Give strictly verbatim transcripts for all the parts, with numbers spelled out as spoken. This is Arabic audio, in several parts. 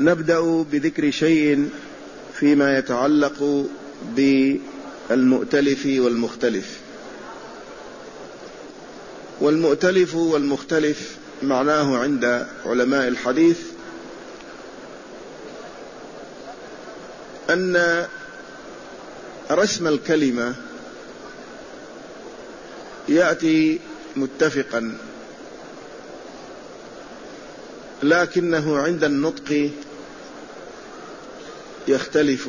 نبدأ بذكر شيء فيما يتعلق بالمؤتلف والمختلف. والمؤتلف والمختلف معناه عند علماء الحديث أن رسم الكلمة يأتي متفقا، لكنه عند النطق يختلف.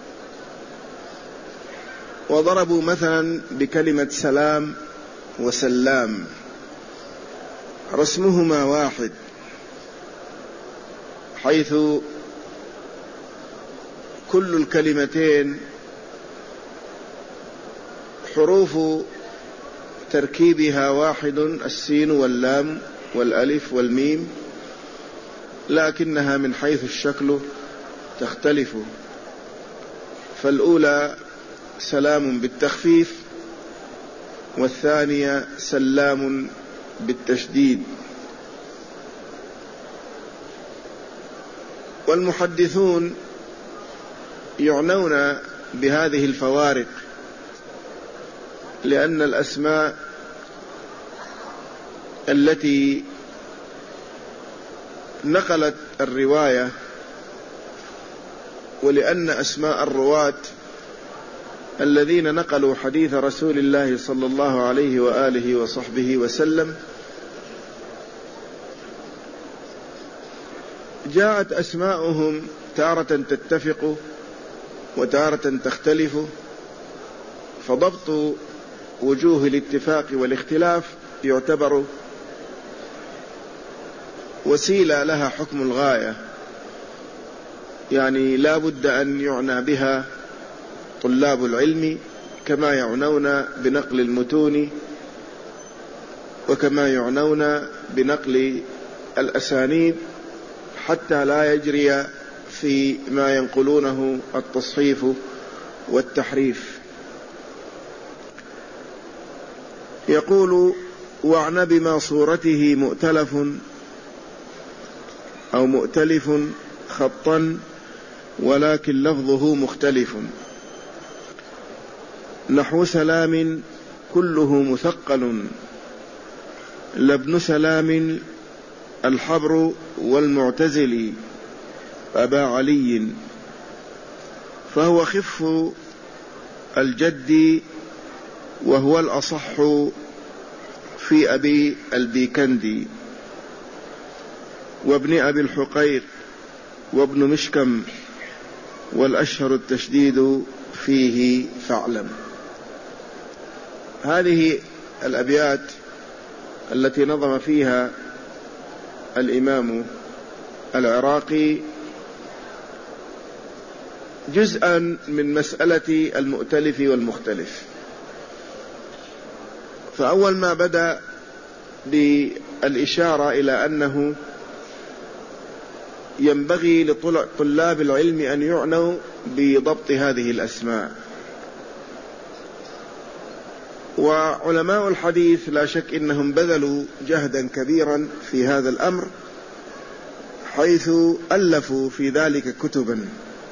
وضربوا مثلا بكلمة سلام وسلام، رسمهما واحد، حيث كل الكلمتين حروف تركيبها واحد، السين واللام والألف والميم، لكنها من حيث الشكل تختلف. فالأولى سلام بالتخفيف، والثانية سلام بالتشديد. والمحدثون يعنون بهذه الفوارق، لأن الأسماء التي نقلت الرواية، ولأن أسماء الرواة الذين نقلوا حديث رسول الله صلى الله عليه وآله وصحبه وسلم جاءت أسماؤهم تارة تتفق وتارة تختلف، فضبط وجوه الاتفاق والاختلاف يعتبر وسيلة لها حكم الغاية، يعني لا بد أن يعنى بها طلاب العلم كما يعنون بنقل المتون، وكما يعنون بنقل الأسانيد، حتى لا يجري في ما ينقلونه التصحيف والتحريف. يقول: واعن بما صورته مؤتلف أو مؤتلف خطا ولكن لفظه مختلف، نحو سلام كله مثقل، لابن سلام الحبر والمعتزل أبا علي، فهو خف الجد وهو الأصح في أبي البيكندي وابن أبي الحقيق وابن مشكم، والأشهر التشديد فيه فاعلم. هذه الأبيات التي نظم فيها الإمام العراقي جزءا من مسألة المؤتلف والمختلف. فأول ما بدأ بالإشارة إلى أنه ينبغي لطلاب العلم أن يعنوا بضبط هذه الأسماء. وعلماء الحديث لا شك إنهم بذلوا جهدا كبيرا في هذا الأمر، حيث ألفوا في ذلك كتبا،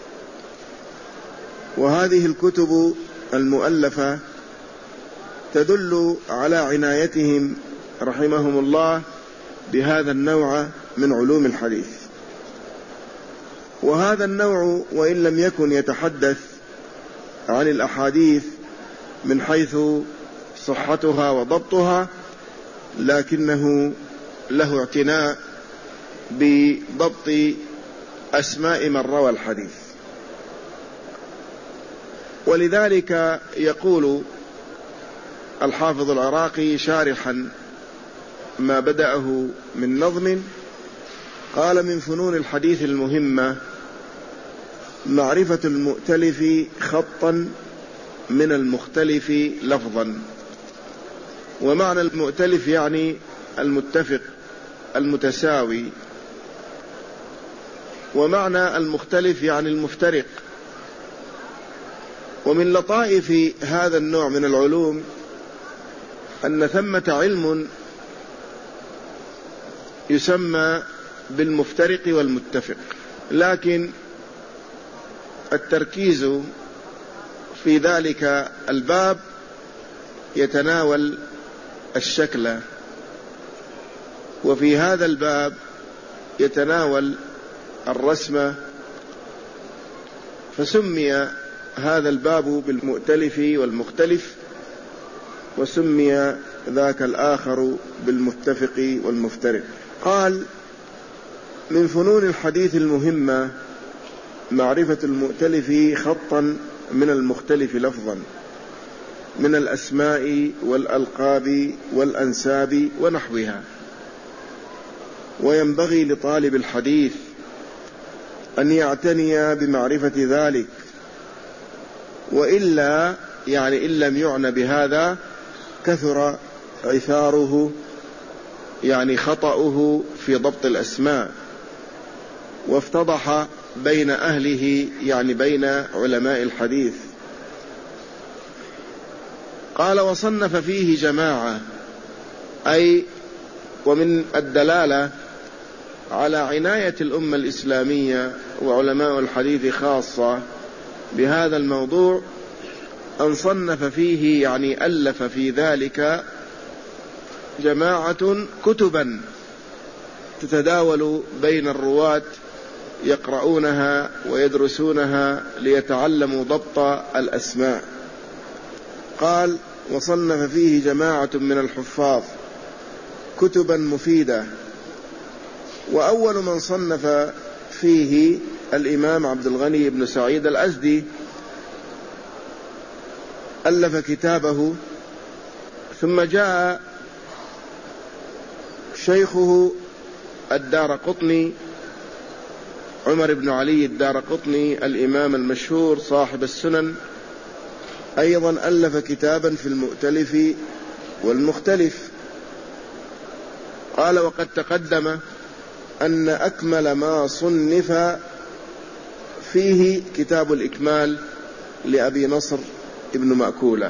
وهذه الكتب المؤلفة تدل على عنايتهم رحمهم الله بهذا النوع من علوم الحديث. وهذا النوع وإن لم يكن يتحدث عن الأحاديث من حيث صحتها وضبطها، لكنه له اعتناء بضبط أسماء من روى الحديث. ولذلك يقول الحافظ العراقي شارحا ما بدأه من نظم، قال: من فنون الحديث المهمة معرفة المؤتلف خطا من المختلف لفظا. ومعنى المؤتلف يعني المتفق المتساوي، ومعنى المختلف يعني المفترق. ومن لطائف هذا النوع من العلوم أن ثمة علم يسمى بالمفترق والمتفق. لكن التركيز في ذلك الباب يتناول الشكل، وفي هذا الباب يتناول الرسم، فسمي هذا الباب بالمؤتلف والمختلف، وسمي ذاك الآخر بالمتفق والمفترق. قال: من فنون الحديث المهمة معرفة المؤتلف خطا من المختلف لفظا، من الأسماء والألقاب والأنساب ونحوها، وينبغي لطالب الحديث أن يعتني بمعرفة ذلك، وإلا يعني إن لم يعنى بهذا كثر عثاره، يعني خطأه في ضبط الأسماء، وافتضح بين أهله، يعني بين علماء الحديث. قال: وصنف فيه جماعة، أي ومن الدلالة على عناية الأمة الإسلامية وعلماء الحديث خاصة بهذا الموضوع أن صنف فيه، يعني ألف في ذلك جماعة كتبا تتداول بين الرواة يقرؤونها ويدرسونها ليتعلموا ضبط الأسماء. قال: وصنف فيه جماعة من الحفاظ كتبا مفيدة. وأول من صنف فيه الإمام عبد الغني بن سعيد الأزدي، ألف كتابه، ثم جاء شيخه الدارقطني عمر بن علي الدارقطني الإمام المشهور صاحب السنن، أيضا ألف كتابا في المؤتلف والمختلف. قال: وقد تقدم أن أكمل ما صنف فيه كتاب الإكمال لأبي نصر ابن مأكولة.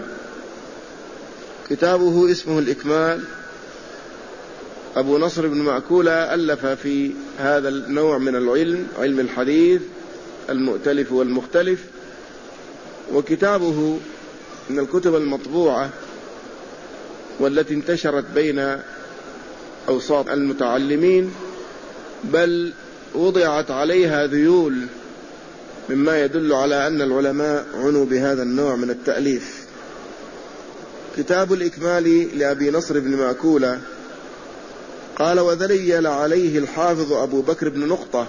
كتابه اسمه الإكمال. أبو نصر بن مأكولة ألف في هذا النوع من العلم، علم الحديث، المؤتلف والمختلف، وكتابه من الكتب المطبوعة والتي انتشرت بين أوساط المتعلمين، بل وضعت عليها ذيول، مما يدل على أن العلماء عنوا بهذا النوع من التأليف. كتاب الإكمال لأبي نصر بن مأكولة. قال: وذليل عليه الحافظ أبو بكر بن نقطة،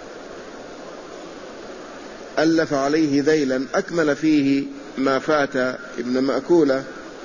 ألف عليه ذيلا أكمل فيه ما فات ابن مأكولة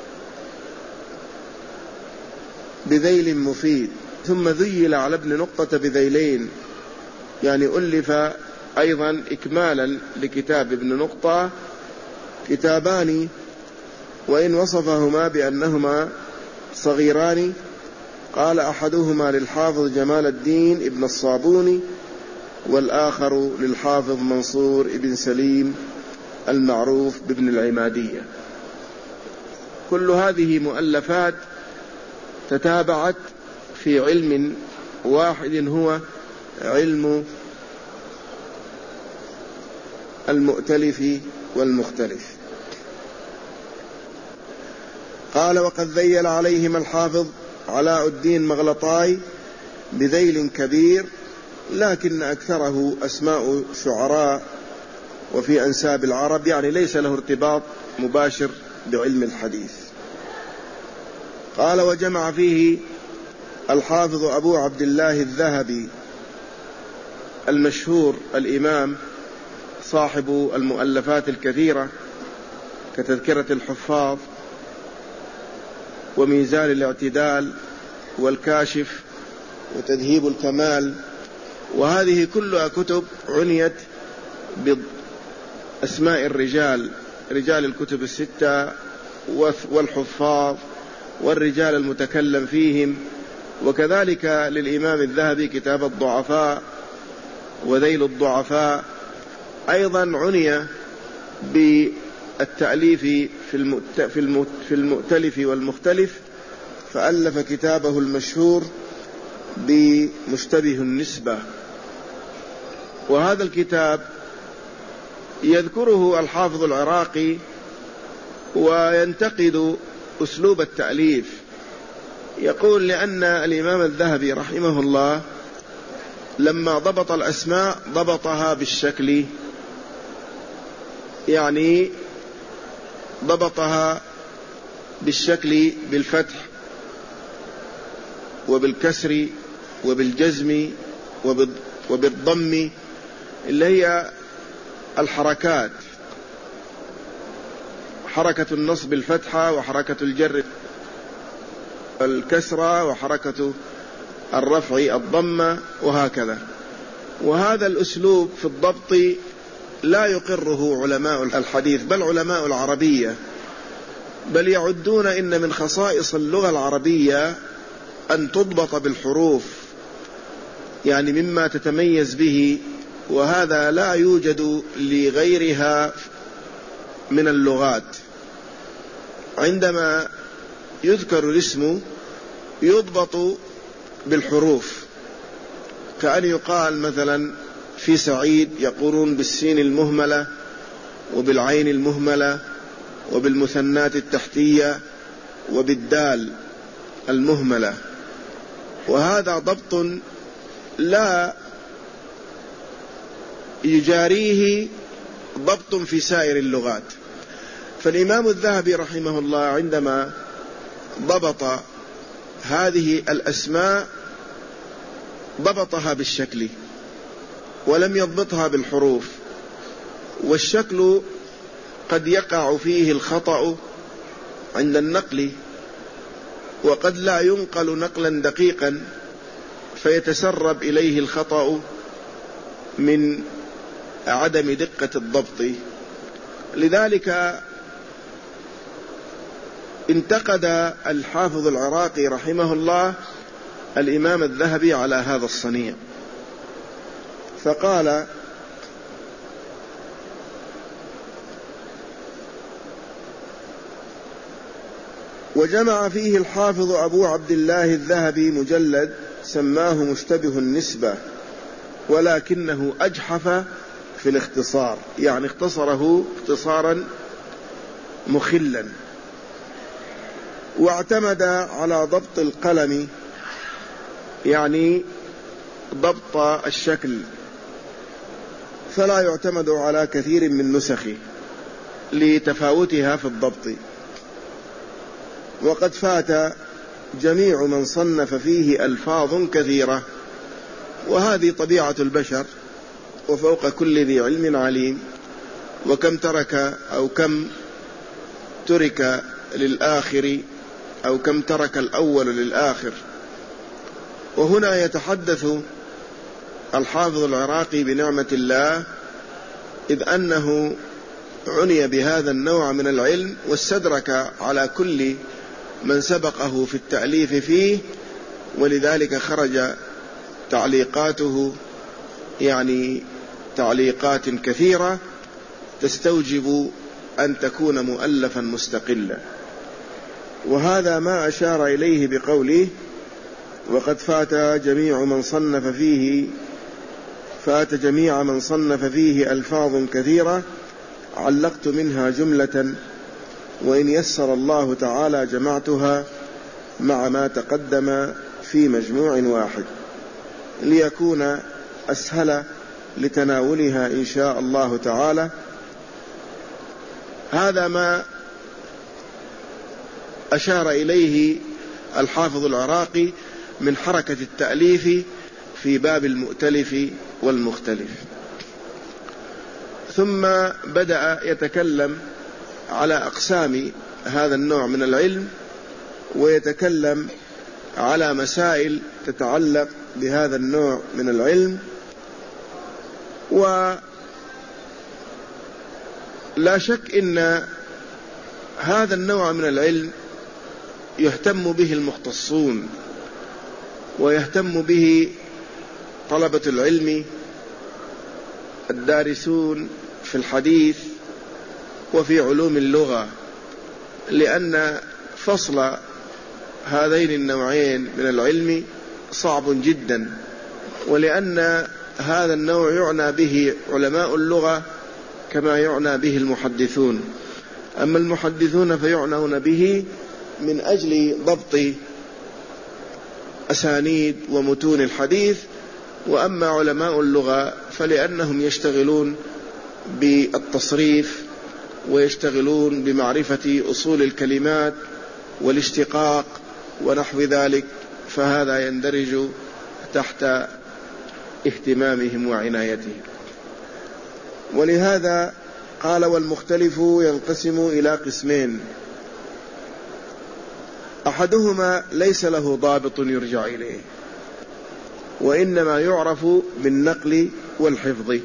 بذيل مفيد، ثم ذيل على ابن نقطة بذيلين، يعني ألف أيضا إكمالا لكتاب ابن نقطة كتابان، وإن وصفهما بأنهما صغيران. قال: أحدهما للحافظ جمال الدين ابن الصابوني، والآخر للحافظ منصور ابن سليم المعروف بابن العمادية. كل هذه مؤلفات تتابعت في علم واحد، هو علم المؤتلف والمختلف. قال: وقد ذيل عليهما الحافظ علاء الدين مغلطاي بذيل كبير، لكن أكثره أسماء شعراء وفي أنساب العرب، يعني ليس له ارتباط مباشر بعلم الحديث. قال: وجمع فيه الحافظ أبو عبد الله الذهبي المشهور الإمام صاحب المؤلفات الكثيرة كتذكرة الحفاظ وميزان الاعتدال والكاشف وتذهيب الكمال، وهذه كلها كتب عنيت بأسماء الرجال، رجال الكتب الستة والحفاظ والرجال المتكلم فيهم. وكذلك للإمام الذهبي كتاب الضعفاء وذيل الضعفاء، أيضا عني بالتأليف في المؤتلف والمختلف، فألف كتابه المشهور بمشتبه النسبة. وهذا الكتاب يذكره الحافظ العراقي وينتقد أسلوب التأليف. يقول لأن الإمام الذهبي رحمه الله لما ضبط الأسماء ضبطها بالشكل، يعني ضبطها بالشكل بالفتح وبالكسر وبالجزم وبالضم اللي هي الحركات، حركة النصب الفتحة وحركة الجر الكسرة وحركة الرفع الضمة وهكذا. وهذا الأسلوب في الضبط لا يقره علماء الحديث بل علماء العربية، بل يعدون إن من خصائص اللغة العربية أن تضبط بالحروف، يعني مما تتميز به، وهذا لا يوجد لغيرها من اللغات. عندما يذكر الاسم يضبط بالحروف، كأن يقال مثلا في سعيد يقولون بالسين المهملة وبالعين المهملة وبالمثنات التحتية وبالدال المهملة، وهذا ضبط لا يجاريه ضبط في سائر اللغات. فالإمام الذهبي رحمه الله عندما ضبط هذه الأسماء ضبطها بالشكل ولم يضبطها بالحروف، والشكل قد يقع فيه الخطأ عند النقل، وقد لا ينقل نقلا دقيقا فيتسرب إليه الخطأ من عدم دقة الضبط. لذلك انتقد الحافظ العراقي رحمه الله الإمام الذهبي على هذا الصنيع، فقال: وجمع فيه الحافظ أبو عبد الله الذهبي مجلد سماه مشتبه النسبة، ولكنه أجحف في الاختصار، يعني اختصره اختصارا مخلا، واعتمد على ضبط القلم، يعني ضبط الشكل، فلا يعتمد على كثير من نسخه لتفاوتها في الضبط. وقد فات جميع من صنف فيه ألفاظ كثيرة، وهذه طبيعة البشر، وفوق كل ذي علم عليم، وكم ترك أو كم ترك للآخر أو كم ترك الأول للآخر. وهنا يتحدث الحافظ العراقي بنعمة الله، إذ أنه عني بهذا النوع من العلم واستدرك على كل من سبقه في التأليف فيه، ولذلك خرج تعليقاته يعني تعليقات كثيرة تستوجب أن تكون مؤلفا مستقلا. وهذا ما أشار إليه بقوله: وقد فات جميع من صنف فيه فات جميع من صنف فيه ألفاظ كثيرة، علقت منها جملة، وإن يسر الله تعالى جمعتها مع ما تقدم في مجموع واحد ليكون أسهل لتناولها إن شاء الله تعالى. هذا ما أشار إليه الحافظ العراقي من حركة التأليف في باب المؤتلف والمختلف. ثم بدأ يتكلم على أقسام هذا النوع من العلم، ويتكلم على مسائل تتعلق بهذا النوع من العلم. ولا شك إن هذا النوع من العلم يهتم به المختصون، ويهتم به طلبة العلم الدارسون في الحديث وفي علوم اللغة، لأن فصل هذين النوعين من العلم صعب جدا، ولأن هذا النوع يعنى به علماء اللغة كما يعنى به المحدثون. أما المحدثون فيعنون به من أجل ضبط أسانيد ومتون الحديث، وأما علماء اللغة فلأنهم يشتغلون بالتصريف ويشتغلون بمعرفة أصول الكلمات والاشتقاق ونحو ذلك، فهذا يندرج تحت اهتمامهم وعنايتهم. ولهذا قال: والمختلف ينقسم إلى قسمين: أحدهما ليس له ضابط يرجع إليه، وإنما يعرف بالنقل والحفظ،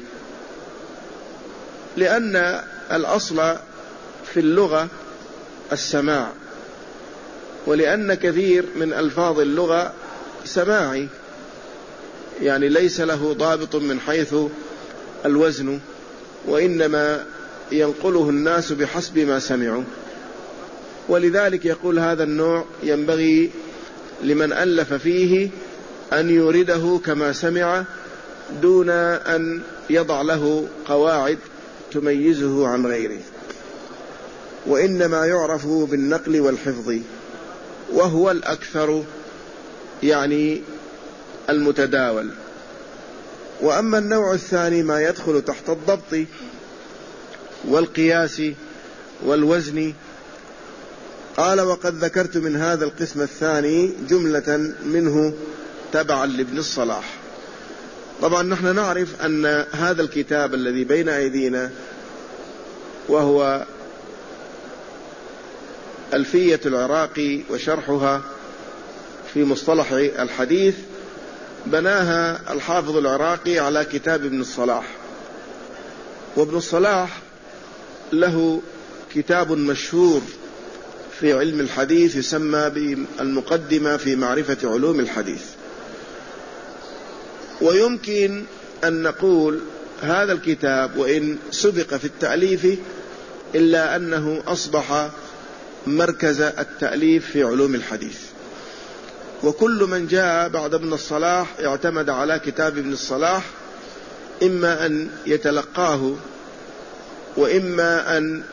لأن الأصل في اللغة السماع، ولأن كثير من ألفاظ اللغة سماعي، يعني ليس له ضابط من حيث الوزن، وإنما ينقله الناس بحسب ما سمعوا. ولذلك يقول هذا النوع ينبغي لمن ألف فيه أن يورده كما سمع دون أن يضع له قواعد تميزه عن غيره، وإنما يعرف بالنقل والحفظ، وهو الأكثر يعني المتداول. وأما النوع الثاني ما يدخل تحت الضبط والقياس والوزن، قال: وقد ذكرت من هذا القسم الثاني جملة منه تبعا لابن الصلاح. طبعا نحن نعرف أن هذا الكتاب الذي بين أيدينا وهو ألفية العراقي وشرحها في مصطلح الحديث بناها الحافظ العراقي على كتاب ابن الصلاح. وابن الصلاح له كتاب مشهور في علم الحديث يسمى بالمقدمة في معرفة علوم الحديث. ويمكن أن نقول هذا الكتاب وإن سبق في التأليف إلا أنه أصبح مركز التأليف في علوم الحديث، وكل من جاء بعد ابن الصلاح اعتمد على كتاب ابن الصلاح، إما أن يتلقاه وإما أن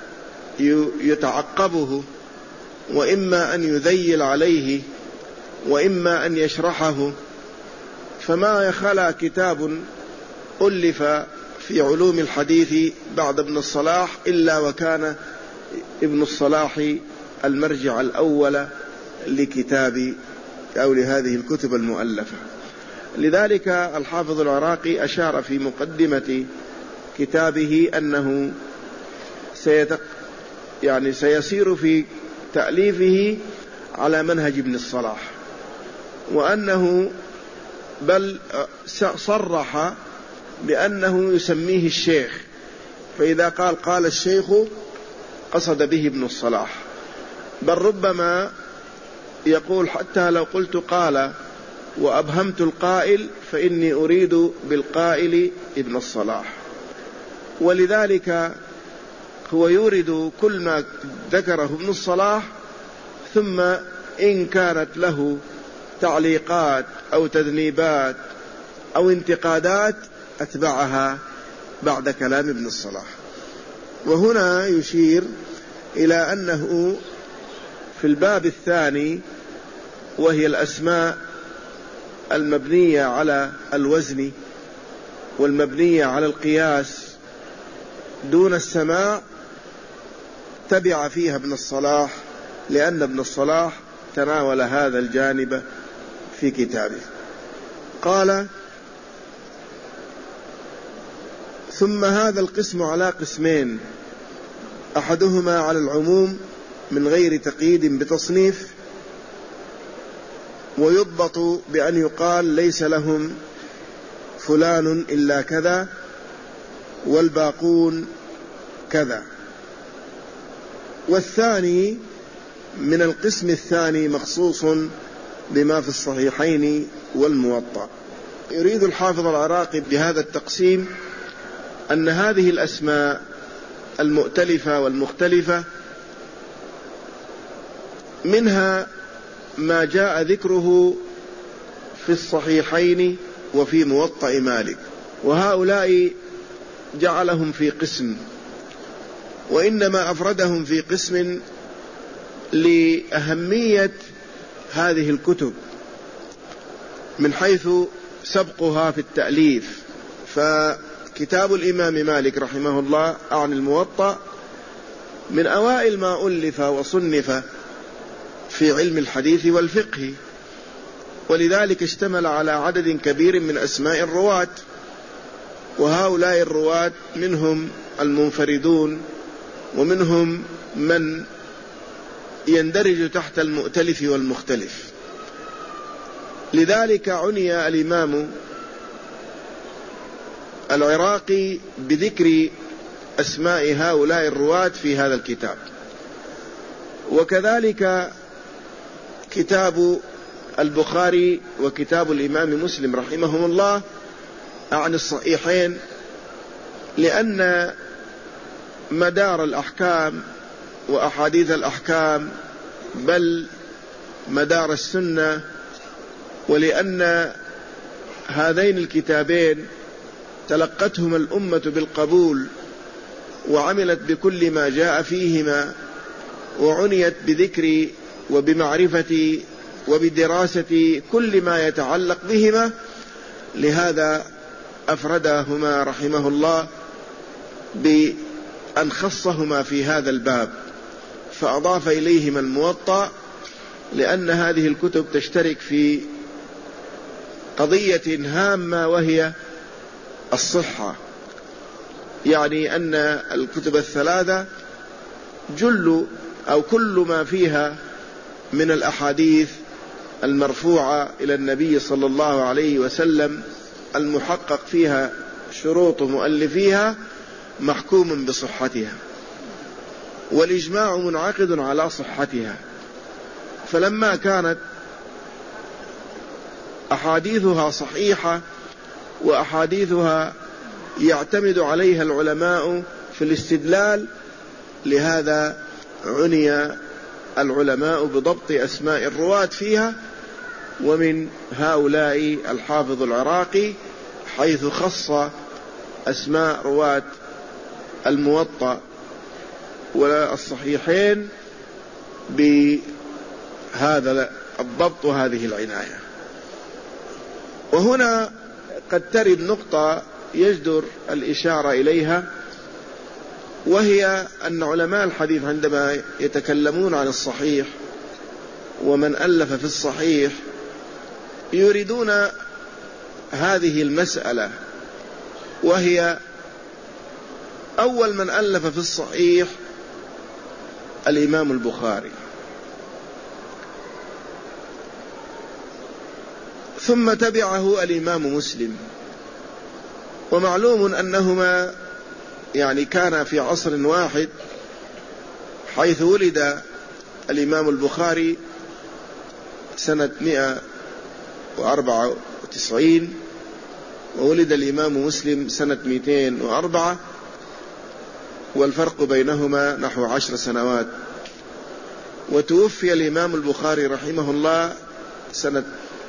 يتعقبه وإما أن يذيل عليه وإما أن يشرحه. فما يخلى كتاب ألف في علوم الحديث بعد ابن الصلاح إلا وكان ابن الصلاح المرجع الأول لكتاب أو لهذه الكتب المؤلفة. لذلك الحافظ العراقي أشار في مقدمة كتابه أنه سيتق يعني سيسير في تأليفه على منهج ابن الصلاح، وأنه بل صرح بأنه يسميه الشيخ، فإذا قال قال الشيخ قصد به ابن الصلاح، بل ربما يقول حتى لو قلت قال وأبهمت القائل فإني أريد بالقائل ابن الصلاح. ولذلك هو يورد كل ما ذكره ابن الصلاح، ثم إن كانت له تعليقات أو تذنيبات أو انتقادات أتبعها بعد كلام ابن الصلاح. وهنا يشير إلى أنه في الباب الثاني وهي الأسماء المبنية على الوزن والمبنية على القياس دون السماع تبع فيها ابن الصلاح، لأن ابن الصلاح تناول هذا الجانب في كتابه. قال: ثم هذا القسم على قسمين: أحدهما على العموم من غير تقييد بتصنيف، ويضبط بأن يقال ليس لهم فلان إلا كذا والباقون كذا. والثاني من القسم الثاني مخصوص بما في الصحيحين والموطأ. يريد الحافظ العراقي بهذا التقسيم أن هذه الأسماء المؤتلفة والمختلفة منها ما جاء ذكره في الصحيحين وفي موطأ مالك، وهؤلاء جعلهم في قسم، وإنما أفردهم في قسم لأهمية هذه الكتب من حيث سبقها في التأليف. فكتاب الإمام مالك رحمه الله عن الموطأ من أوائل ما ألف وصنف في علم الحديث والفقه، ولذلك اشتمل على عدد كبير من أسماء الرواة، وهؤلاء الرواة منهم المنفردون ومنهم من يندرج تحت المؤتلف والمختلف. لذلك عني الإمام العراقي بذكر أسماء هؤلاء الرواة في هذا الكتاب. وكذلك كتاب البخاري وكتاب الإمام مسلم رحمهم الله عن الصحيحين، لأن مدار الأحكام وأحاديث الأحكام بل مدار السنة، ولأن هذين الكتابين تلقتهما الأمة بالقبول وعملت بكل ما جاء فيهما، وعنيت بذكر وبمعرفة وبدراسة كل ما يتعلق بهما، لهذا أفردهما رحمه الله بأن خصهما في هذا الباب، فأضاف إليهما الموطأ، لأن هذه الكتب تشترك في قضية هامة وهي الصحة، يعني أن الكتب الثلاثة جل أو كل ما فيها من الأحاديث المرفوعة إلى النبي صلى الله عليه وسلم المحقق فيها شروط مؤلفيها محكوم بصحتها، والإجماع منعقد على صحتها. فلما كانت أحاديثها صحيحة وأحاديثها يعتمد عليها العلماء في الاستدلال، لهذا عني العلماء بضبط أسماء الرواة فيها، ومن هؤلاء الحافظ العراقي حيث خص أسماء رواة الموطأ والصحيحين بهذا الضبط وهذه العناية. وهنا قد ترد نقطة يجدر الإشارة إليها، وهي أن علماء الحديث عندما يتكلمون عن الصحيح ومن ألف في الصحيح يريدون هذه المسألة، وهي أول من ألف في الصحيح الإمام البخاري، ثم تبعه الإمام مسلم. ومعلوم أنهما يعني كان في عصر واحد، حيث ولد الإمام البخاري سنة مئة وأربعة وتسعين، وولد الإمام مسلم سنة مئتين وأربعة، والفرق بينهما نحو عشر سنوات. وتوفي الإمام البخاري رحمه الله سنة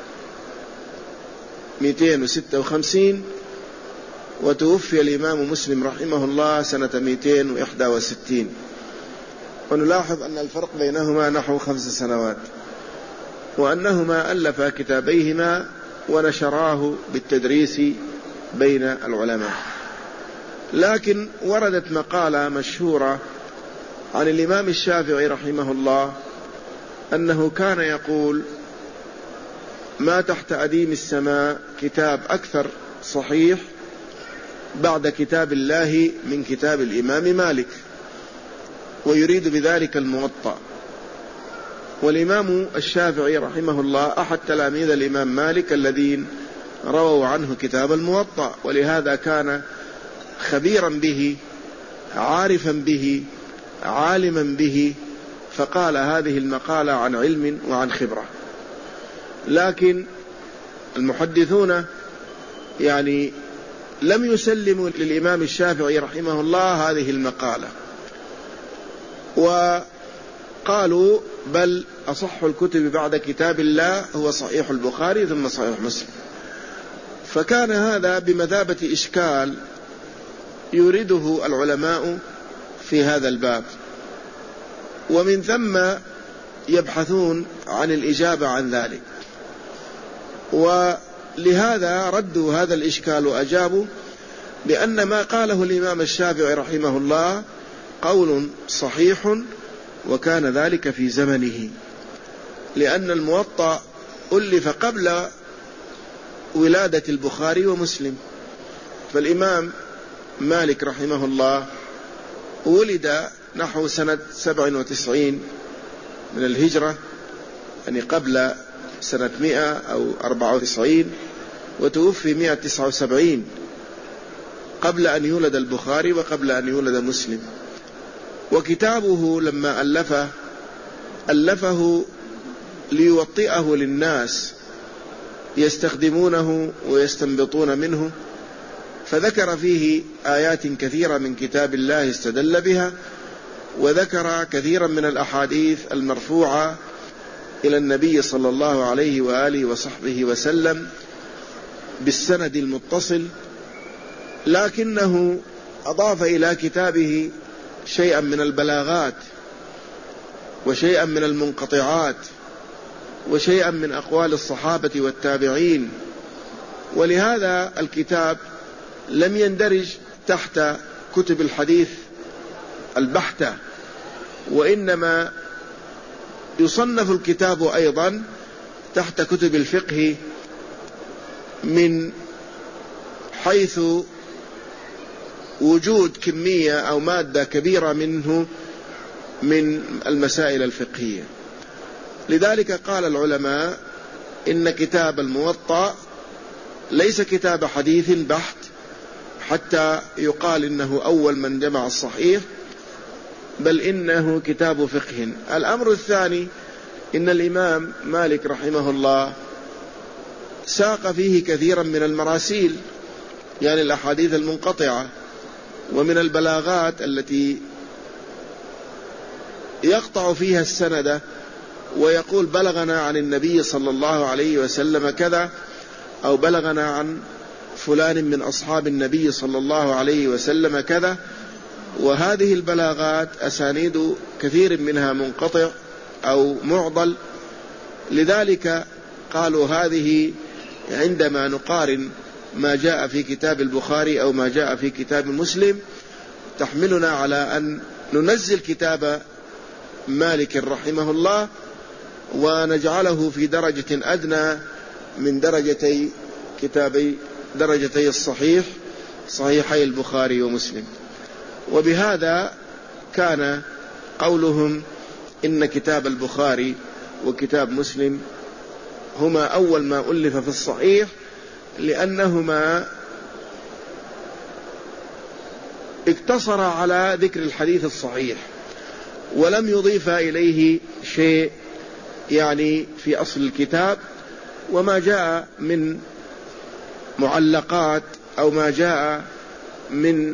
مئتين وستة وخمسين، وتوفي الإمام مسلم رحمه الله سنة مئتين وإحدى وستين، ونلاحظ أن الفرق بينهما نحو خمس سنوات، وأنهما ألفا كتابيهما ونشراه بالتدريس بين العلماء. لكن وردت مقالة مشهورة عن الإمام الشافعي رحمه الله أنه كان يقول: ما تحت أديم السماء كتاب أكثر صحيح بعد كتاب الله من كتاب الإمام مالك، ويريد بذلك الموطأ. والإمام الشافعي رحمه الله أحد تلاميذ الإمام مالك الذين رووا عنه كتاب الموطأ، ولهذا كان خبيرا به، عارفا به، عالما به، فقال هذه المقالة عن علم وعن خبرة. لكن المحدثون يعني لم يسلموا للإمام الشافعي رحمه الله هذه المقالة، وقالوا بل أصح الكتب بعد كتاب الله هو صحيح البخاري ثم صحيح مسلم. فكان هذا بمثابة إشكال يريده العلماء في هذا الباب، ومن ثم يبحثون عن الإجابة عن ذلك، ولهذا ردوا هذا الإشكال وأجابوا بأن ما قاله الإمام الشافعي رحمه الله قول صحيح، وكان ذلك في زمنه، لأن الموطأ ألف قبل ولادة البخاري ومسلم. فالإمام مالك رحمه الله ولد نحو سنة سبع وتسعين من الهجرة، يعني قبل سنة مئة أو أربعة وتسعين، وتوفي مئة وتسعة وسبعين، قبل أن يولد البخاري وقبل أن يولد مسلم. وكتابه لما ألفه ألفه ليوطئه للناس يستخدمونه ويستنبطون منه، فذكر فيه آيات كثيرة من كتاب الله استدل بها، وذكر كثيرا من الأحاديث المرفوعة إلى النبي صلى الله عليه وآله وصحبه وسلم بالسند المتصل، لكنه أضاف إلى كتابه شيئا من البلاغات وشيئا من المنقطعات وشيئا من أقوال الصحابة والتابعين، ولهذا الكتاب لم يندرج تحت كتب الحديث البحتة، وإنما يصنف الكتاب أيضا تحت كتب الفقه، من حيث وجود كمية أو مادة كبيرة منه من المسائل الفقهية. لذلك قال العلماء إن كتاب الموطأ ليس كتاب حديث بحت حتى يقال إنه أول من جمع الصحيح، بل إنه كتاب فقه. الأمر الثاني، إن الإمام مالك رحمه الله ساق فيه كثيرا من المراسيل، يعني الأحاديث المنقطعة، ومن البلاغات التي يقطع فيها السند ويقول بلغنا عن النبي صلى الله عليه وسلم كذا، أو بلغنا عن فلان من أصحاب النبي صلى الله عليه وسلم كذا. وهذه البلاغات أسانيد كثير منها منقطع أو معضل، لذلك قالوا هذه عندما نقارن ما جاء في كتاب البخاري أو ما جاء في كتاب مسلم تحملنا على أن ننزل كتاب مالك رحمه الله ونجعله في درجة أدنى من درجتي كتابي درجتي الصحيح صحيحي البخاري ومسلم. وبهذا كان قولهم إن كتاب البخاري وكتاب مسلم هما أول ما ألف في الصحيح، لأنهما اقتصر على ذكر الحديث الصحيح ولم يضيف إليه شيء يعني في أصل الكتاب، وما جاء من معلقات أو ما جاء من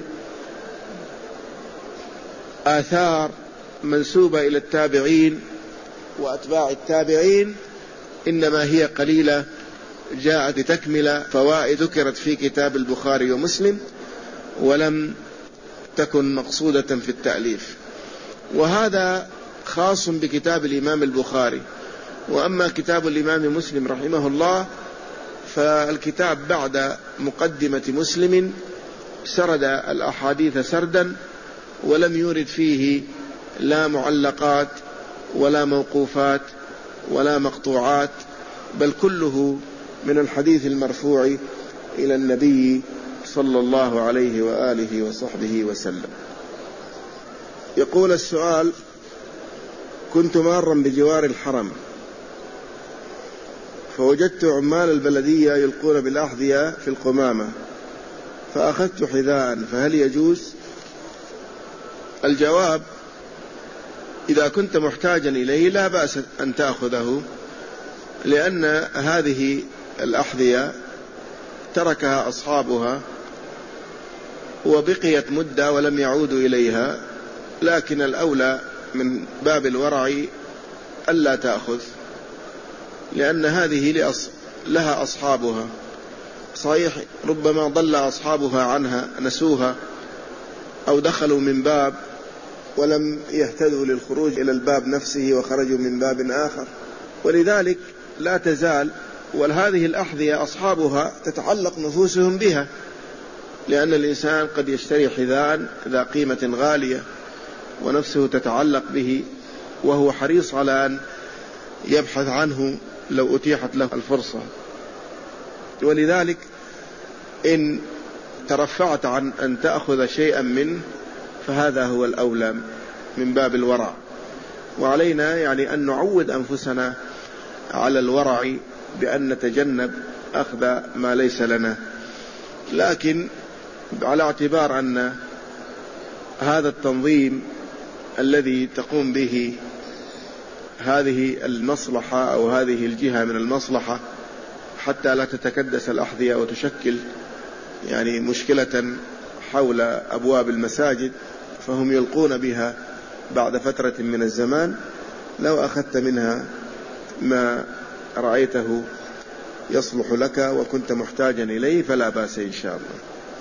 آثار منسوبة إلى التابعين وأتباع التابعين إنما هي قليلة جاءت لتكمل فوائد ذكرت في كتاب البخاري ومسلم ولم تكن مقصودة في التأليف. وهذا خاص بكتاب الإمام البخاري. وأما كتاب الإمام مسلم رحمه الله فالكتاب بعد مقدمة مسلم سرد الأحاديث سردا، ولم يورد فيه لا معلقات ولا موقوفات ولا مقطوعات، بل كله من الحديث المرفوع إلى النبي صلى الله عليه وآله وصحبه وسلم. يقول السؤال: كنت مارا بجوار الحرم فوجدت عمال البلدية يلقون بالأحذية في القمامة فأخذت حذاء، فهل يجوز؟ الجواب: إذا كنت محتاجا إليه لا بأس أن تأخذه، لأن هذه الأحذية تركها أصحابها وبقيت مدة ولم يعودوا إليها، لكن الأولى من باب الورع ألا تأخذ، لأن هذه لها أصحابها، صحيح ربما ضل أصحابها عنها، نسوها أو دخلوا من باب ولم يهتدوا للخروج إلى الباب نفسه وخرجوا من باب آخر، ولذلك لا تزال وهذه الأحذية أصحابها تتعلق نفوسهم بها، لأن الإنسان قد يشتري حذاء ذا قيمة غالية ونفسه تتعلق به وهو حريص على أن يبحث عنه لو أتيحت له الفرصة. ولذلك إن ترفعت عن أن تأخذ شيئا منه فهذا هو الأولى من باب الورع، وعلينا يعني أن نعود أنفسنا على الورع بأن نتجنب أخذ ما ليس لنا، لكن على اعتبار أن هذا التنظيم الذي تقوم به هذه المصلحة أو هذه الجهة من المصلحة حتى لا تتكدس الأحذية وتشكل يعني مشكلة حول أبواب المساجد، فهم يلقون بها بعد فترة من الزمان. لو أخذت منها ما رأيته يصلح لك وكنت محتاجا إليه فلا بأس إن شاء الله.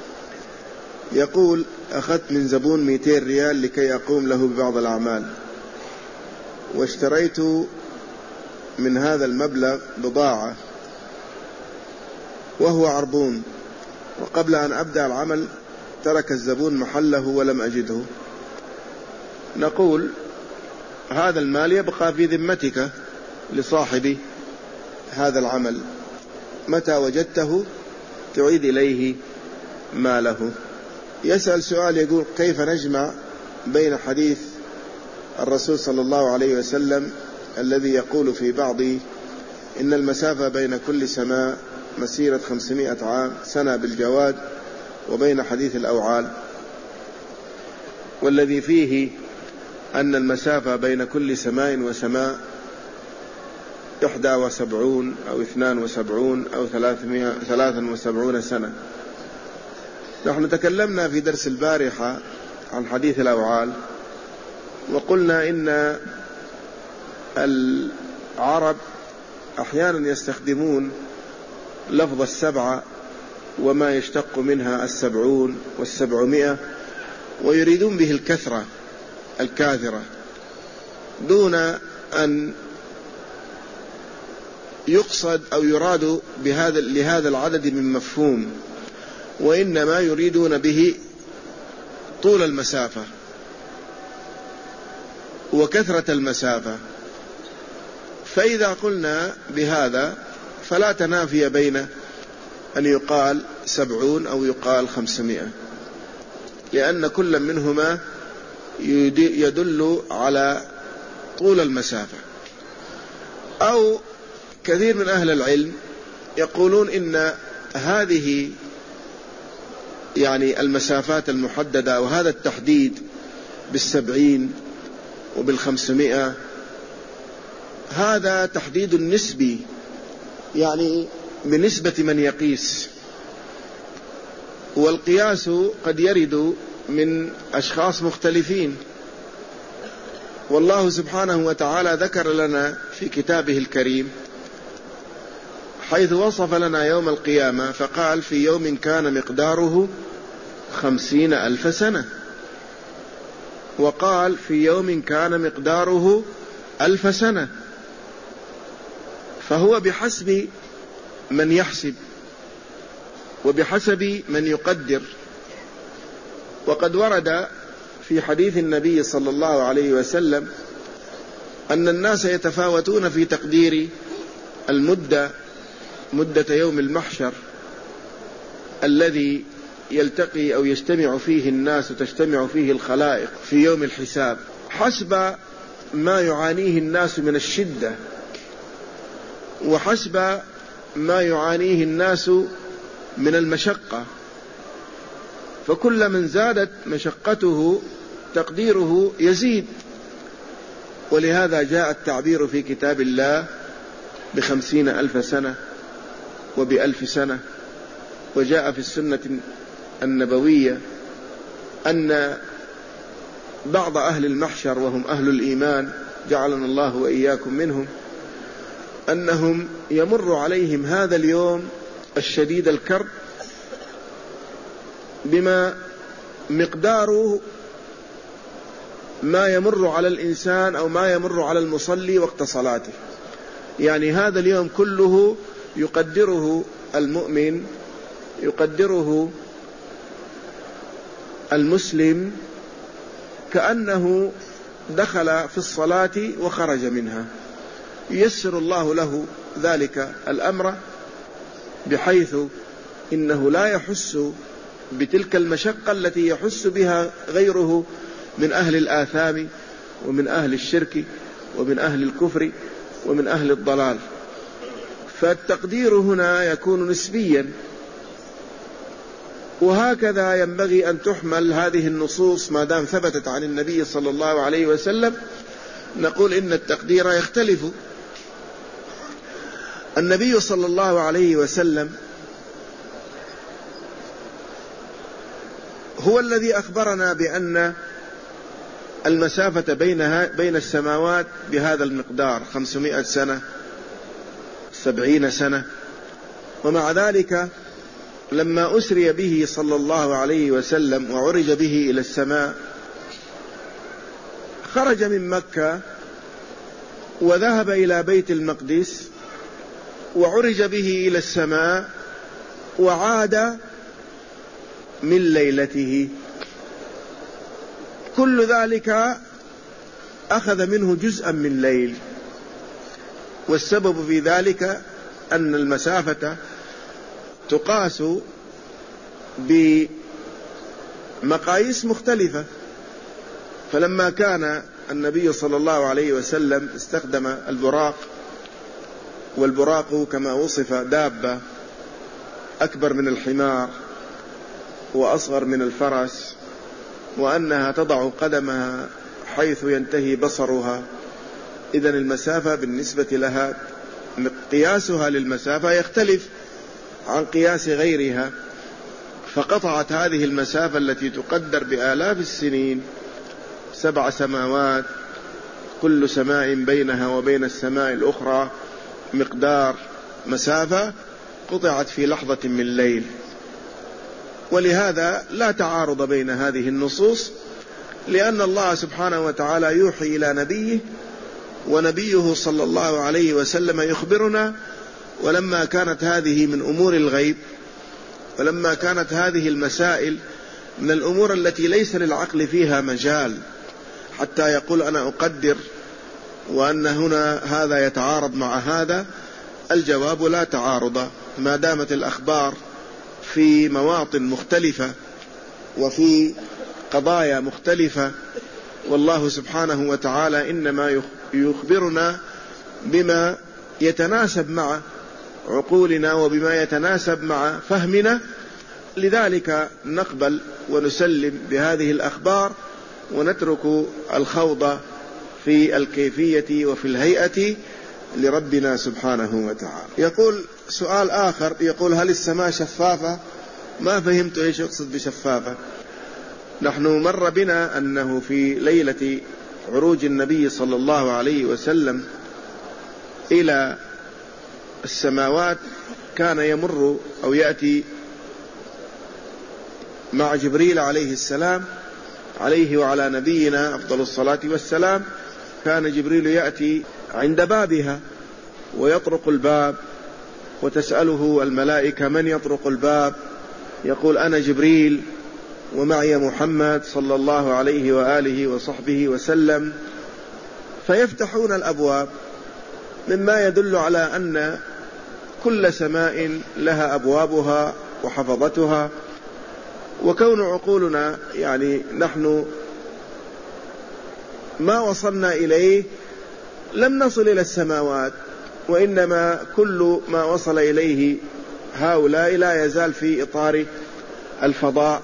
يقول: أخذت من زبون مئتين ريال لكي أقوم له ببعض الأعمال، واشتريت من هذا المبلغ بضاعة وهو عربون، وقبل أن أبدأ العمل ترك الزبون محله ولم أجده. نقول: هذا المال يبقى في ذمتك لصاحب هذا العمل، متى وجدته تعيد إليه ماله. يسأل سؤال يقول: كيف نجمع بين حديث الرسول صلى الله عليه وسلم الذي يقول في بعض إن المسافة بين كل سماء مسيرة خمسمائة عام سنة بالجواد، وبين حديث الأوعال والذي فيه أن المسافة بين كل سماء وسماء إحدى وسبعون أو اثنان وسبعون أو ثلاثا وسبعون سنة؟ نحن تكلمنا في درس البارحة عن حديث الأوعال، وقلنا إن العرب أحيانا يستخدمون لفظ السبعة وما يشتق منها السبعون والسبعمائة، ويريدون به الكثرة الكاثرة دون أن يقصد أو يراد بهذا لهذا العدد من مفهوم، وإنما يريدون به طول المسافة وكثرة المسافة. فإذا قلنا بهذا فلا تنافي بين أن يقال سبعون أو يقال خمسمائة، لأن كل منهما يدل على طول المسافة. أو كثير من أهل العلم يقولون إن هذه يعني المسافات المحددة وهذا التحديد بالسبعين وبالخمسمائة هذا تحديد نسبي، يعني بنسبة من يقيس، والقياس قد يرد من أشخاص مختلفين. والله سبحانه وتعالى ذكر لنا في كتابه الكريم حيث وصف لنا يوم القيامة فقال: في يوم كان مقداره خمسين ألف سنة، وقال: في يوم كان مقداره ألف سنة. فهو بحسب من يحسب وبحسب من يقدر. وقد ورد في حديث النبي صلى الله عليه وسلم أن الناس يتفاوتون في تقدير المدة، مدة يوم المحشر الذي يلتقي أو يجتمع فيه الناس وتجتمع فيه الخلائق في يوم الحساب، حسب ما يعانيه الناس من الشدة وحسب ما يعانيه الناس من المشقة. فكل من زادت مشقته تقديره يزيد، ولهذا جاء التعبير في كتاب الله بخمسين ألف سنة وبألف سنة. وجاء في السنة النبوية أن بعض أهل المحشر وهم أهل الإيمان جعلنا الله وإياكم منهم، أنهم يمر عليهم هذا اليوم الشديد الكرب بما مقداره ما يمر على الإنسان أو ما يمر على المصلي وقت صلاته. يعني هذا اليوم كله يقدره المؤمن، يقدره المسلم كأنه دخل في الصلاة وخرج منها. ييسر الله له ذلك الأمر بحيث إنه لا يحس بتلك المشقة التي يحس بها غيره من أهل الآثام ومن أهل الشرك ومن أهل الكفر ومن أهل الضلال. فالتقدير هنا يكون نسبيا، وهكذا ينبغي أن تحمل هذه النصوص ما دام ثبتت عن النبي صلى الله عليه وسلم. نقول إن التقدير يختلف. النبي صلى الله عليه وسلم هو الذي أخبرنا بأن المسافة بينها بين السماوات بهذا المقدار خمسمائة سنة، سبعين سنة. ومع ذلك لما أسري به صلى الله عليه وسلم وعرج به إلى السماء خرج من مكة وذهب إلى بيت المقدس وعرج به إلى السماء وعاد من ليلته. كل ذلك أخذ منه جزءا من ليل، والسبب في ذلك أن المسافة تقاس بمقاييس مختلفة. فلما كان النبي صلى الله عليه وسلم استخدم البراق، والبراق كما وصف دابة أكبر من الحمار وأصغر من الفرس، وأنها تضع قدمها حيث ينتهي بصرها، إذن المسافة بالنسبة لها قياسها للمسافة يختلف عن قياس غيرها. فقطعت هذه المسافة التي تقدر بآلاف السنين، سبع سماوات، كل سماء بينها وبين السماء الأخرى مقدار مسافة، قطعت في لحظة من ليل. ولهذا لا تعارض بين هذه النصوص، لأن الله سبحانه وتعالى يوحي إلى نبيه، ونبيه صلى الله عليه وسلم يخبرنا. ولما كانت هذه من أمور الغيب، ولما كانت هذه المسائل من الأمور التي ليس للعقل فيها مجال حتى يقول أنا أقدر وأن هنا هذا يتعارض مع هذا، الجواب لا تعارض ما دامت الأخبار في مواطن مختلفة وفي قضايا مختلفة. والله سبحانه وتعالى إنما يخبرنا بما يتناسب مع عقولنا وبما يتناسب مع فهمنا. لذلك نقبل ونسلم بهذه الأخبار ونترك الخوض في الكيفية وفي الهيئة لربنا سبحانه وتعالى. يقول سؤال آخر، يقول هل السماء شفافة؟ ما فهمت إيش يقصد بشفافة. نحن مر بنا أنه في ليلة عروج النبي صلى الله عليه وسلم إلى السماوات كان يمر أو يأتي مع جبريل عليه السلام، عليه وعلى نبينا أفضل الصلاة والسلام. كان جبريل يأتي عند بابها ويطرق الباب، وتسأله الملائكة من يطرق الباب؟ يقول أنا جبريل ومعي محمد صلى الله عليه وآله وصحبه وسلم. فيفتحون الأبواب، مما يدل على أن كل سماء لها أبوابها وحفظتها. وكون عقولنا يعني نحن ما وصلنا إليه، لم نصل إلى السماوات، وإنما كل ما وصل إليه هؤلاء لا يزال في إطار الفضاء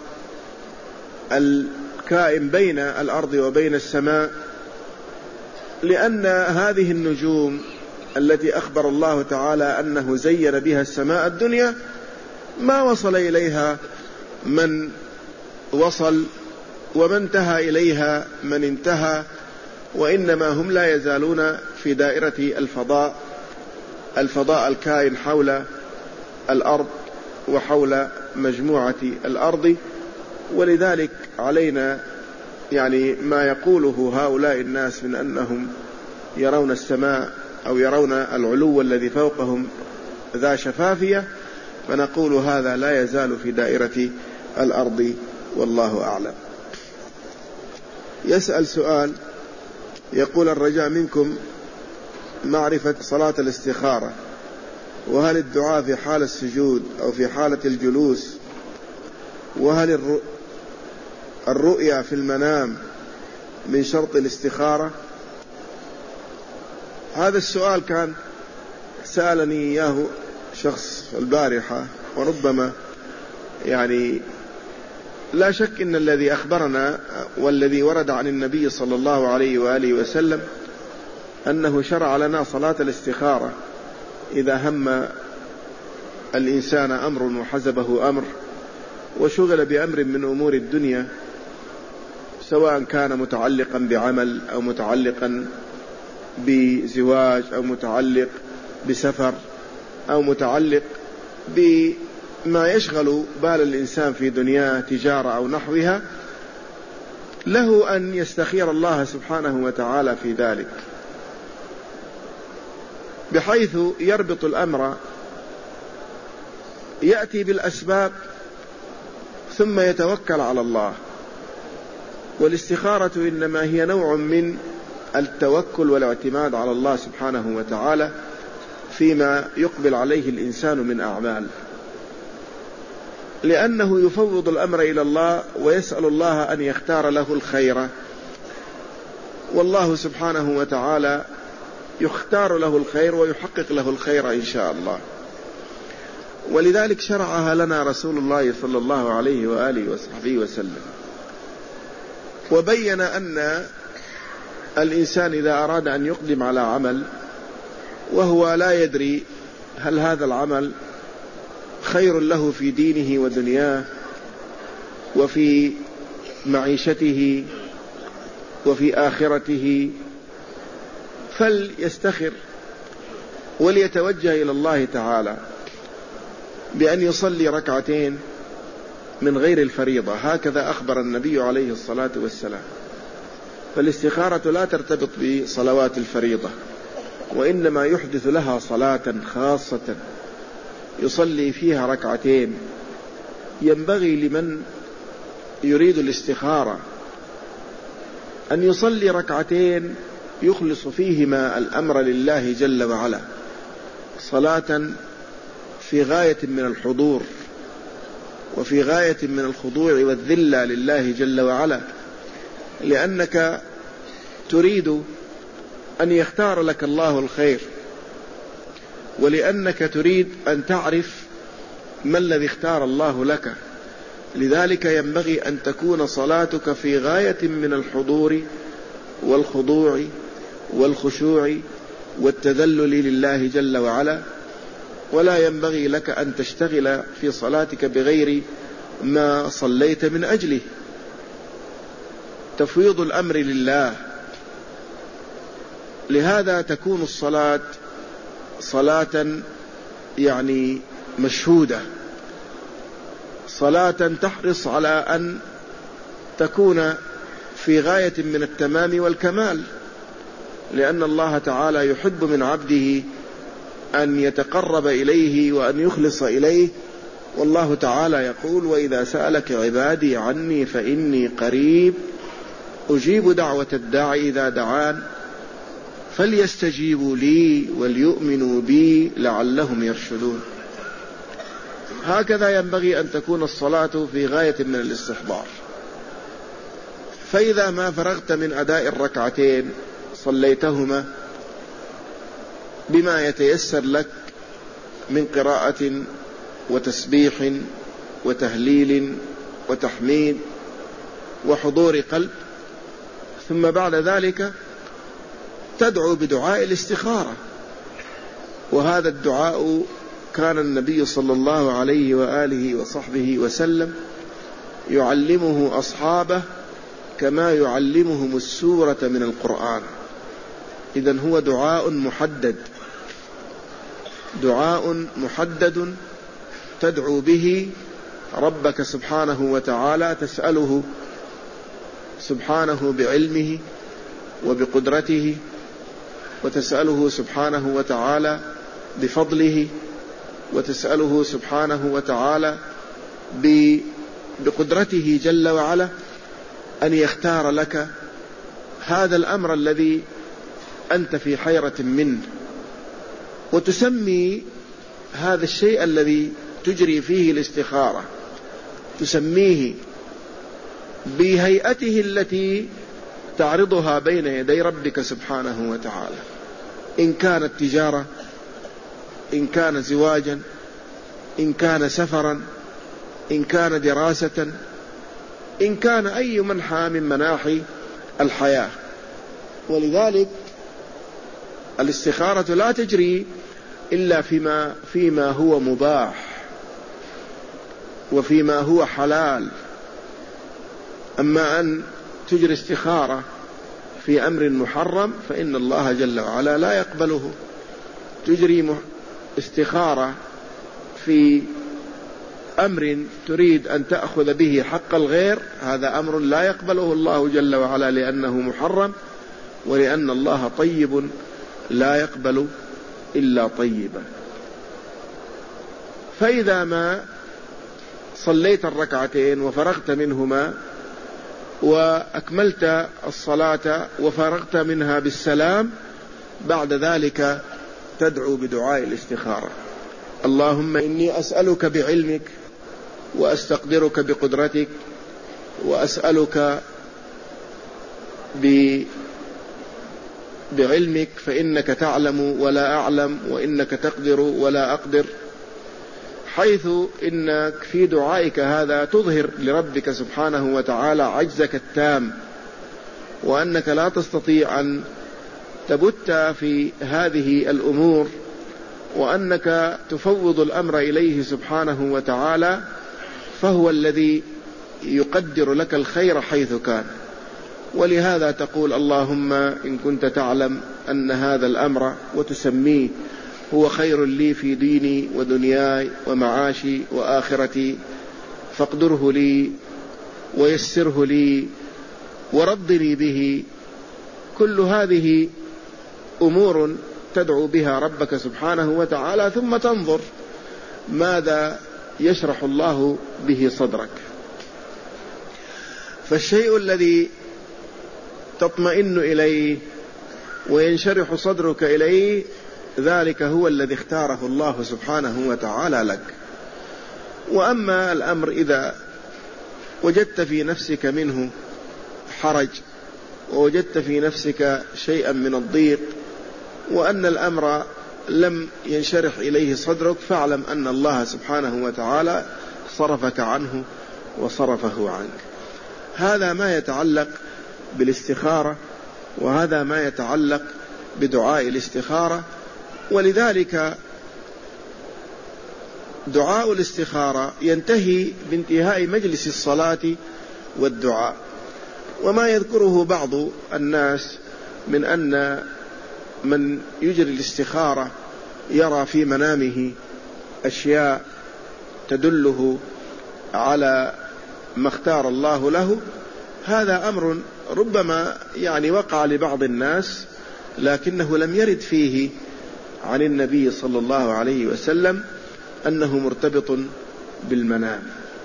الكائن بين الأرض وبين السماء. لأن هذه النجوم التي أخبر الله تعالى أنه زين بها السماء الدنيا ما وصل إليها من وصل، وما انتهى إليها من انتهى، وإنما هم لا يزالون في دائرة الفضاء الفضاء الكائن حول الأرض وحول مجموعة الأرض. ولذلك علينا يعني ما يقوله هؤلاء الناس من أنهم يرون السماء أو يرون العلو الذي فوقهم ذا شفافية، فنقول هذا لا يزال في دائرة الأرض والله أعلم. يسأل سؤال يقول: الرجاء منكم معرفة صلاة الاستخارة، وهل الدعاء في حال السجود أو في حالة الجلوس، وهل الرؤيا في المنام من شرط الاستخارة؟ هذا السؤال كان سألني إياه شخص البارحة، وربما يعني لا شك إن الذي أخبرنا والذي ورد عن النبي صلى الله عليه وآله وسلم أنه شرع لنا صلاة الاستخارة إذا هم الإنسان أمر وحزبه أمر وشغل بأمر من أمور الدنيا، سواء كان متعلقا بعمل أو متعلقا بزواج أو متعلق بسفر أو متعلق بما يشغل بال الإنسان في دنياه، تجارة أو نحوها، له أن يستخير الله سبحانه وتعالى في ذلك، بحيث يربط الأمر، يأتي بالأسباب ثم يتوكل على الله. والاستخارة إنما هي نوع من التوكل والاعتماد على الله سبحانه وتعالى فيما يقبل عليه الإنسان من أعمال، لأنه يفوض الأمر إلى الله ويسأل الله أن يختار له الخير، والله سبحانه وتعالى يختار له الخير ويحقق له الخير إن شاء الله. ولذلك شرعها لنا رسول الله صلى الله عليه وآله وصحبه وسلم، وبين أن الإنسان إذا أراد أن يقدم على عمل وهو لا يدري هل هذا العمل خير له في دينه ودنياه وفي معيشته وفي آخرته، فليستخر وليتوجه إلى الله تعالى بأن يصلي ركعتين من غير الفريضة، هكذا أخبر النبي عليه الصلاة والسلام. فالاستخارة لا ترتبط بصلوات الفريضة، وإنما يحدث لها صلاة خاصة يصلي فيها ركعتين. ينبغي لمن يريد الاستخارة أن يصلي ركعتين يخلص فيهما الأمر لله جل وعلا، صلاة في غاية من الحضور وفي غاية من الخضوع والذلة لله جل وعلا، لأنك تريد أن يختار لك الله الخير، ولأنك تريد أن تعرف ما الذي اختار الله لك. لذلك ينبغي أن تكون صلاتك في غاية من الحضور والخضوع والخشوع والتذلل لله جل وعلا، ولا ينبغي لك أن تشتغل في صلاتك بغير ما صليت من أجله. تفويض الأمر لله. لهذا تكون الصلاة صلاة يعني مشهودة، صلاة تحرص على أن تكون في غاية من التمام والكمال، لأن الله تعالى يحب من عبده أن يتقرب إليه وأن يخلص إليه. والله تعالى يقول: وإذا سألك عبادي عني فإني قريب أجيب دعوة الداعي إذا دعان فليستجيبوا لي وليؤمنوا بي لعلهم يرشدون. هكذا ينبغي أن تكون الصلاة في غاية من الاستحضار. فإذا ما فرغت من أداء الركعتين صليتهما بما يتيسر لك من قراءة وتسبيح وتهليل وتحميد وحضور قلب، ثم بعد ذلك تدعو بدعاء الاستخارة. وهذا الدعاء كان النبي صلى الله عليه وآله وصحبه وسلم يعلمه أصحابه كما يعلمهم السورة من القرآن. إذن هو دعاء محدد، دعاء محدد تدعو به ربك سبحانه وتعالى، تسأله سبحانه بعلمه وبقدرته، وتسأله سبحانه وتعالى بفضله، وتسأله سبحانه وتعالى بقدرته جل وعلا أن يختار لك هذا الأمر الذي أنت في حيرة منه، وتسمي هذا الشيء الذي تجري فيه الاستخارة تسميه بهيئته التي تعرضها بين يدي ربك سبحانه وتعالى، إن كانت تجارة، إن كان زواجا، إن كان سفرا، إن كان دراسة، إن كان أي منحى من مناحي الحياة. ولذلك الاستخارة لا تجري إلا فيما, فيما هو مباح وفيما هو حلال. أما أن تجري استخارة في أمر محرم فإن الله جل وعلا لا يقبله. تجري استخارة في أمر تريد أن تأخذ به حق الغير، هذا أمر لا يقبله الله جل وعلا لأنه محرم، ولأن الله طيب لا يقبل إلا طيبا. فإذا ما صليت الركعتين وفرغت منهما وأكملت الصلاة وفرغت منها بالسلام، بعد ذلك تدعو بدعاء الاستخارة: اللهم إني أسألك بعلمك وأستقدرك بقدرتك وأسألك بعلمك فإنك تعلم ولا أعلم وإنك تقدر ولا أقدر، حيث إنك في دعائك هذا تظهر لربك سبحانه وتعالى عجزك التام، وأنك لا تستطيع أن تبت في هذه الأمور، وأنك تفوض الأمر إليه سبحانه وتعالى، فهو الذي يقدر لك الخير حيث كان. ولهذا تقول: اللهم إن كنت تعلم أن هذا الأمر وتسميه هو خير لي في ديني ودنياي ومعاشي وآخرتي فاقدره لي ويسره لي ورضني به. كل هذه أمور تدعو بها ربك سبحانه وتعالى، ثم تنظر ماذا يشرح الله به صدرك. فالشيء الذي تطمئن إليه وينشرح صدرك إليه ذلك هو الذي اختاره الله سبحانه وتعالى لك. وأما الأمر إذا وجدت في نفسك منه حرج ووجدت في نفسك شيئا من الضيق وأن الأمر لم ينشرح إليه صدرك، فاعلم أن الله سبحانه وتعالى صرفك عنه وصرفه عنك. هذا ما يتعلق بالاستخارة، وهذا ما يتعلق بدعاء الاستخارة. ولذلك دعاء الاستخارة ينتهي بانتهاء مجلس الصلاة والدعاء. وما يذكره بعض الناس من أن من يجري الاستخارة يرى في منامه أشياء تدله على ما اختار الله له، هذا أمر ربما يعني وقع لبعض الناس، لكنه لم يرد فيه عن النبي صلى الله عليه وسلم أنه مرتبط بالمنام.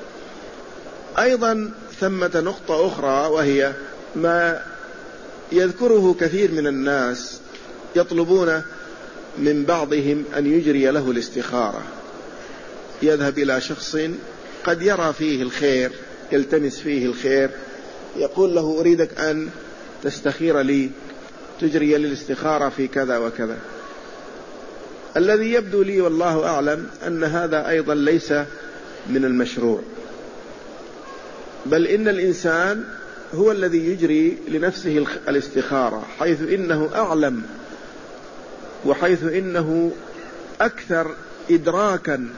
أيضا ثمة نقطة أخرى، وهي ما يذكره كثير من الناس يطلبون من بعضهم أن يجري له الاستخارة. يذهب إلى شخص قد يرى فيه الخير، يلتمس فيه الخير، يقول له: أريدك أن تستخير لي، تجري للاستخارة في كذا وكذا. الذي يبدو لي والله أعلم أن هذا أيضا ليس من المشروع، بل إن الإنسان هو الذي يجري لنفسه الاستخارة، حيث إنه أعلم وحيث إنه أكثر إدراكا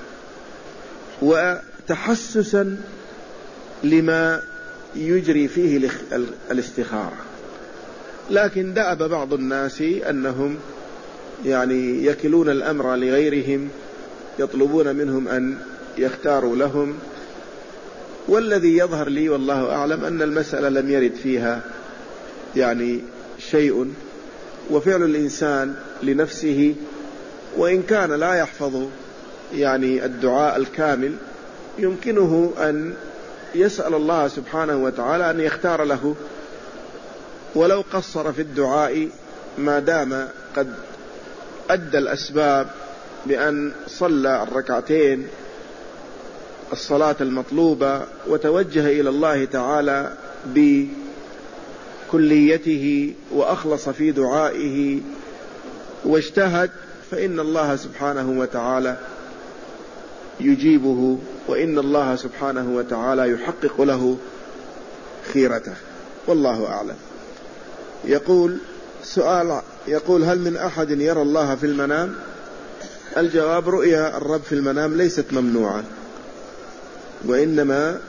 وتحسسا لما يجري فيه الاستخارة. لكن دأب بعض الناس أنهم يعني يكلون الأمر لغيرهم، يطلبون منهم أن يختار لهم. والذي يظهر لي والله أعلم أن المسألة لم يرد فيها يعني شيء، وفعل الإنسان لنفسه، وإن كان لا يحفظ يعني الدعاء الكامل يمكنه أن يسأل الله سبحانه وتعالى أن يختار له ولو قصر في الدعاء، ما دام قد أدى الأسباب بأن صلى الركعتين الصلاة المطلوبة وتوجه إلى الله تعالى بكليته وأخلص في دعائه واجتهد، فإن الله سبحانه وتعالى يجيبه، وإن الله سبحانه وتعالى يحقق له خيرته، والله أعلم. يقول سؤال يقول: هل من أحد يرى الله في المنام؟ الجواب: رؤيا الرب في المنام ليست ممنوعة، وإنما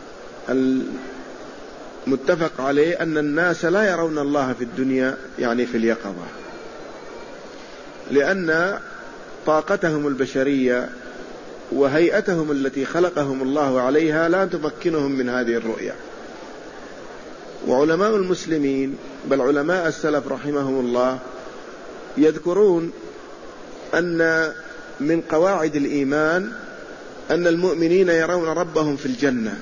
المتفق عليه أن الناس لا يرون الله في الدنيا يعني في اليقظة، لأن طاقتهم البشرية وهيئتهم التي خلقهم الله عليها لا تمكنهم من هذه الرؤيا. وعلماء المسلمين بل علماء السلف رحمهم الله يذكرون أن من قواعد الإيمان أن المؤمنين يرون ربهم في الجنة،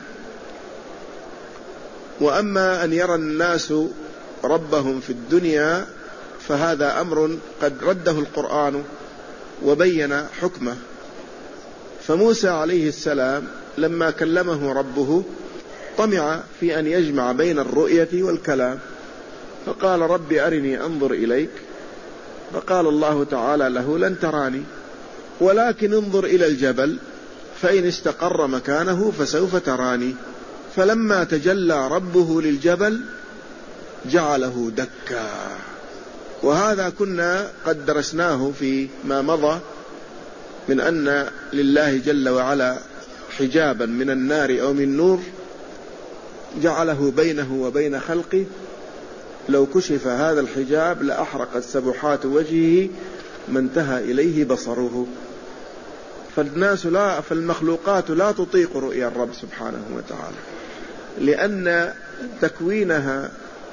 وأما أن يرى الناس ربهم في الدنيا فهذا أمر قد رده القرآن وبين حكمه. فموسى عليه السلام لما كلمه ربه طمع في أن يجمع بين الرؤية والكلام، فقال: رب أرني أنظر إليك. فقال الله تعالى له: لن تراني ولكن انظر إلى الجبل فإن استقر مكانه فسوف تراني. فلما تجلى ربه للجبل جعله دكا. وهذا كنا قد درسناه في ما مضى من أن لله جل وعلا حجابا من النار أو من نور جعله بينه وبين خلقه، لو كشف هذا الحجاب لأحرقت سبحات وجهه ما انتهى إليه بصره. فالناس لا فالمخلوقات لا تطيق رؤيا الرب سبحانه وتعالى، لأن تكوينها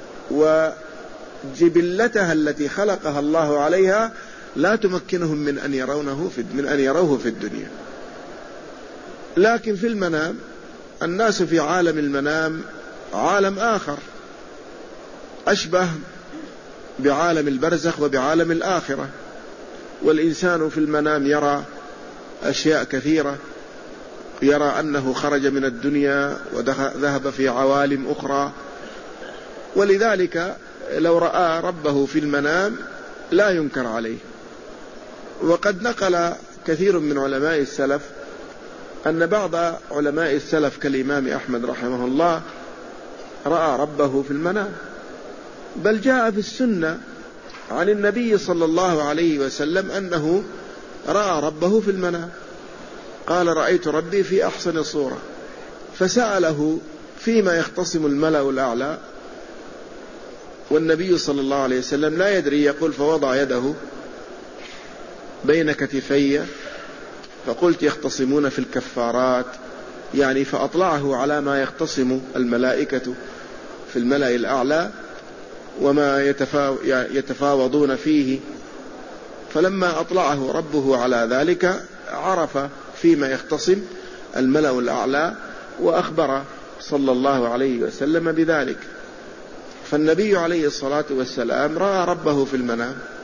وجبلتها التي خلقها الله عليها لا تمكنهم من أن يرونه في من أن يروه في الدنيا. لكن في المنام الناس في عالم المنام عالم آخر أشبه بعالم البرزخ وبعالم الآخرة، والإنسان في المنام يرى أشياء كثيرة، يرى أنه خرج من الدنيا وذهب في عوالم أخرى، ولذلك لو رأى ربه في المنام لا ينكر عليه. وقد نقل كثير من علماء السلف أن بعض علماء السلف كالإمام أحمد رحمه الله رأى ربه في المنام، بل جاء في السنة عن النبي صلى الله عليه وسلم أنه رأى ربه في المنام، قال: رأيت ربي في أحسن صورة. فسأله فيما يختصم الملأ الأعلى، والنبي صلى الله عليه وسلم لا يدري، يقول: فوضع يده بين كتفي فقلت: يختصمون في الكفارات، يعني فأطلعه على ما يختصم الملائكة في الملأ الأعلى وما يتفاوضون فيه. فلما أطلعه ربه على ذلك عرف فيما يختصم الملأ الأعلى، وأخبر صلى الله عليه وسلم بذلك. فالنبي عليه الصلاة والسلام رأى ربه في المنام،